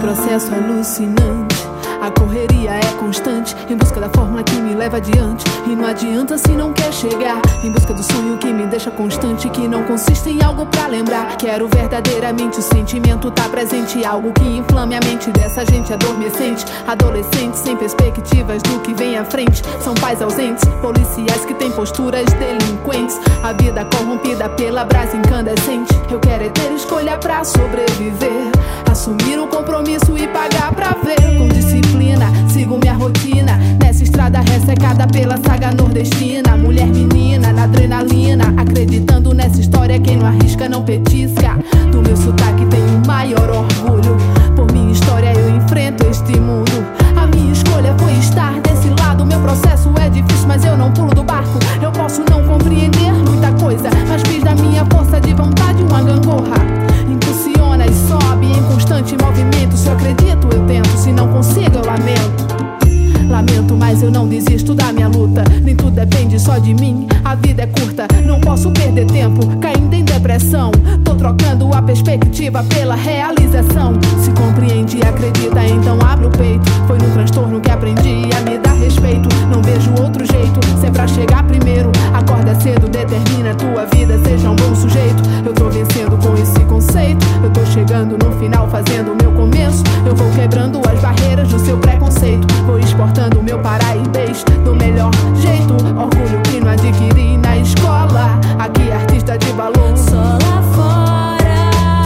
processo alucinante. A correria é constante, em busca da fórmula que me leva adiante. E não adianta se não quer chegar, em busca do sonho que me deixa constante, que não consiste em algo pra lembrar. Quero verdadeiramente o sentimento tá presente, algo que inflame a mente dessa gente adormecente. Adolescentes sem perspectivas do que vem à frente, são pais ausentes, policiais que têm posturas delinquentes. A vida corrompida pela brasa incandescente. Eu quero é ter escolha pra sobreviver, assumir o compromisso e pagar pra ver. Com disciplina, sigo minha rotina, nessa estrada ressecada pela saga nordestina. Mulher menina, na adrenalina, acreditando nessa história, quem não arrisca não petisca. Do meu sotaque tenho o maior orgulho, por minha história eu enfrento este mundo. A minha escolha foi estar desse lado, meu processo é difícil, mas eu não pulo do barco. Eu posso não compreender muita coisa, mas fiz da minha força de vontade uma gangorra. Impulsiona e sobe em constante movimento. Se eu acredito eu tento, se não consigo eu lamento. Lamento, mas eu não desisto da minha luta. Nem tudo depende só de mim, a vida é curta, não posso perder tempo caindo em depressão. Tô trocando a perspectiva pela realização. Se compreende e acredita, então abre o peito. Foi no transtorno que aprendi a me dar respeito. Não vejo outro jeito, sempre a chegar primeiro. Acorda cedo, determina a tua vida, seja um bom sujeito. Eu tô vencendo com esse conceito, eu tô chegando no final, fazendo o meu começo. Eu vou quebrando as barreiras do seu preconceito, vou exportando o meu paraibês do melhor jeito. Orgulho que não adquiri na escola, aqui artista de balão. Só lá fora,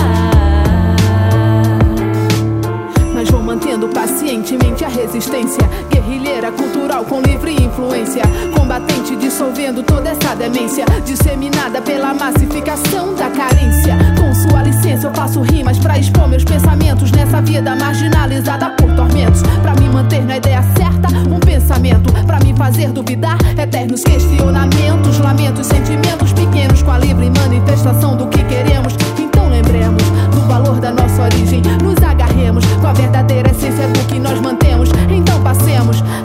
mas vou mantendo pacientemente a resistência. Guerrilheira cultural com livre influência, combatente dissolvendo toda essa demência, disseminada pela massificação da carência. Com sua licença eu faço rimas pra expor meus pensamentos nessa vida marginalizada por tormentos. Pra me manter na ideia certa, um pensamento pra me fazer duvidar, eternos questionamentos. Lamentos, sentimentos pequenos com a livre manifestação do que queremos. Então lembremos do valor da nossa origem, nos agarremos com a verdadeira essência do que nós mantemos. Então passemos